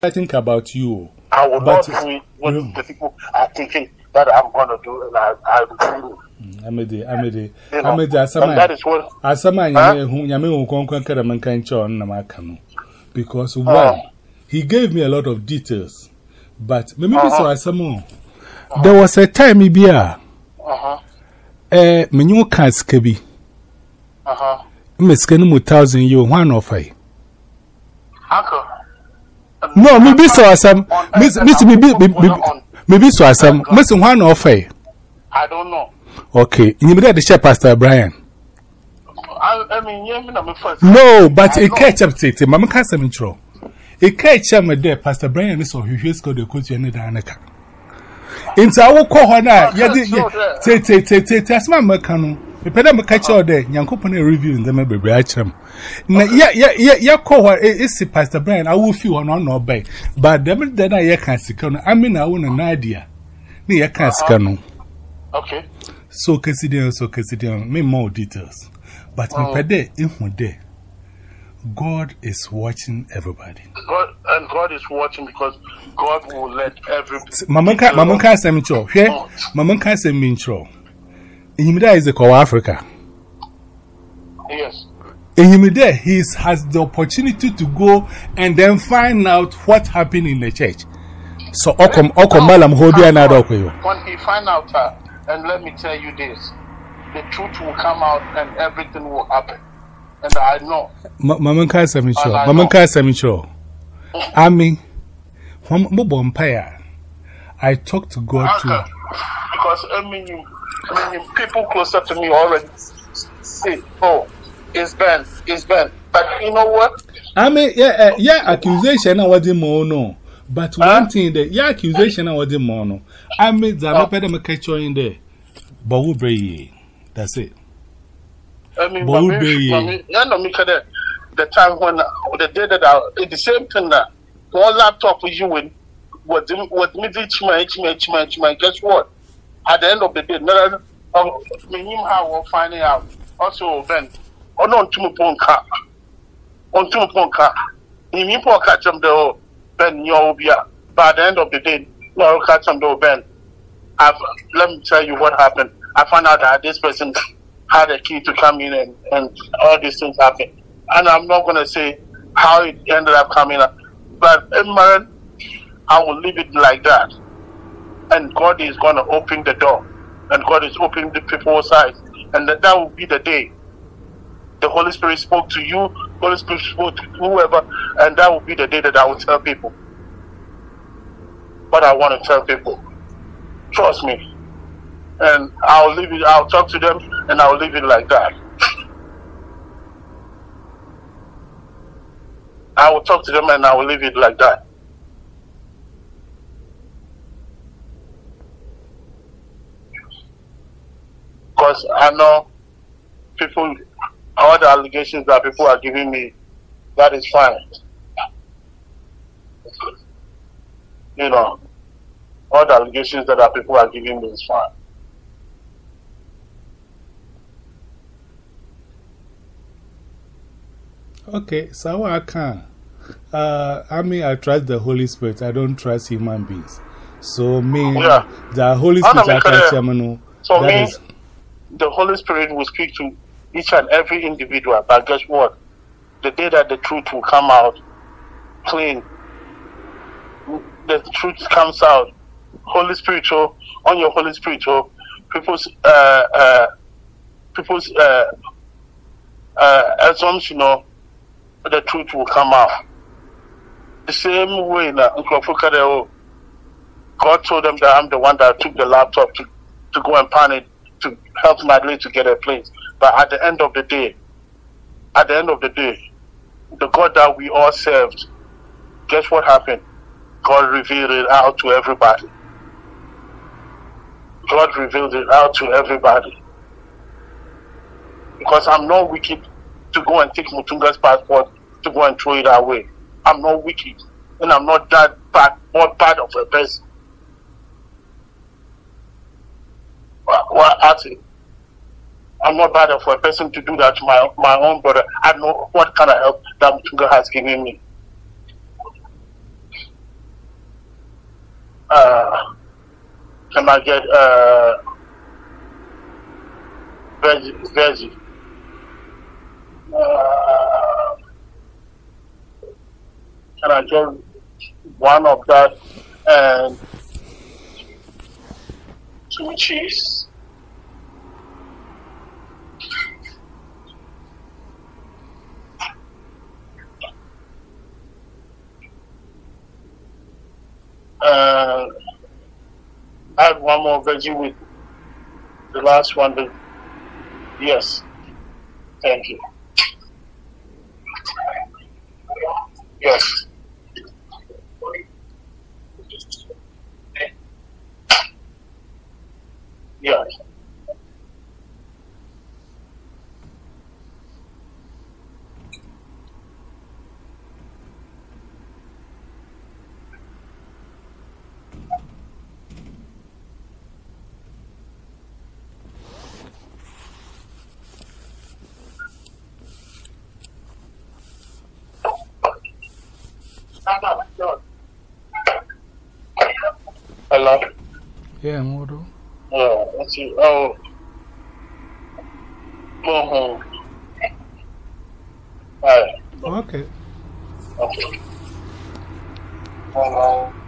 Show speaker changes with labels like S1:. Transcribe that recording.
S1: I think about you.
S2: I will not do it when the people are thinking that I'm going to do it. I will do it. That is what.
S1: Because one, he gave me a lot of details, but maybe so some more. There was a time, maybe menu cans kebi. Miss Kenmu 1,000 you 1 or 5.
S2: Uncle.
S1: No, maybe so some. Maybe so some. Miss 1 or 5.
S2: I don't know.
S1: Okay, you need to share Pastor Brian.
S2: I mean, you first.
S1: No, but a catch up to Mamma Castle intro. A catch up there, Pastor Brian is so he has got the coach and the Anaka. In our corner, that's my mechano. If I don't catch all day, young company reviewing them, maybe Bracham. Yeah, call is Pastor Brian. I will feel on or by, but then I can't see. I mean, I want an idea. Me, I can't scan.
S2: Okay.
S1: So consider me more details. But God is watching everybody.
S2: God is watching because God will let everybody.
S1: Mama can't say me true. Mama can't say me true. Himida is the core Africa.
S2: Yes.
S1: Himida, he has the opportunity to go and then find out what happened in the church. So, Malam Hodi another.
S2: When he find out, and let me tell you this, the truth will come out and everything will happen. And I know.
S1: Mama can't say me true. Mama can't say me true. I mean, I talk to God too.
S2: Because I mean, people closer to me already say, "Oh, it's Ben." But you know what?
S1: I mean, yeah, accusation I wasn't more no. But one thing that accusation I wasn't more no. I mean, the better catch you in there. But we bring that's it.
S2: I mean, the time when the day that I the same thing that one laptop with you with me each man. Guess what? At the end of the day, I will find out. Also, Ben, on to my phone car. You mean for catch them though, Ben, you'll be by the end of the day, no catch them though, Ben. Let me tell you what happened. I found out that this person had a key to come in and all these things happened. And I'm not going to say how it ended up coming up. But man, I will leave it like that. And God is going to open the door. And God is opening the people's eyes. And that will be the day. The Holy Spirit spoke to you, Holy Spirit spoke to whoever, and that will be the day that I will tell people what I want to tell people. Trust me. And I'll leave it, I'll talk to them, and I'll leave it like that. I will talk to them, and I will leave it like that. Because I know people, all the allegations that people are giving me, that is fine. You know, all the allegations that people are giving me is fine.
S1: Okay, so I can. I mean, I trust the Holy Spirit. I don't trust human beings. So, the Holy Spirit, I can't
S2: so, the Holy Spirit will speak to each and every individual. But guess what? The day that the truth will come out clean, the truth comes out. Holy Spirit, on your Holy Spirit, people's assumption, the truth will come out. The same way that God told them that I'm the one that took the laptop to go and pan it to help Madeleine to get a place. But at the end of the day, the God that we all served, guess what happened? God revealed it out to everybody. God revealed it out to everybody. Because I'm not wicked to go and take Mutunga's passport to go and throw it away. I'm not wicked. And I'm not that bad of a person. Well, actually, I'm not bad of a person to do that to my own brother. I know what kind of help that Mutunga has given me. Can I get veggie? Can I get one of that and 2 cheese? Add one more veggie with the last one. Yes. Thank you. Yes. Yes. Hello?
S1: Yeah, Modo.
S2: Oh, let's see. Oh. All right.
S1: Okay.
S2: Okay.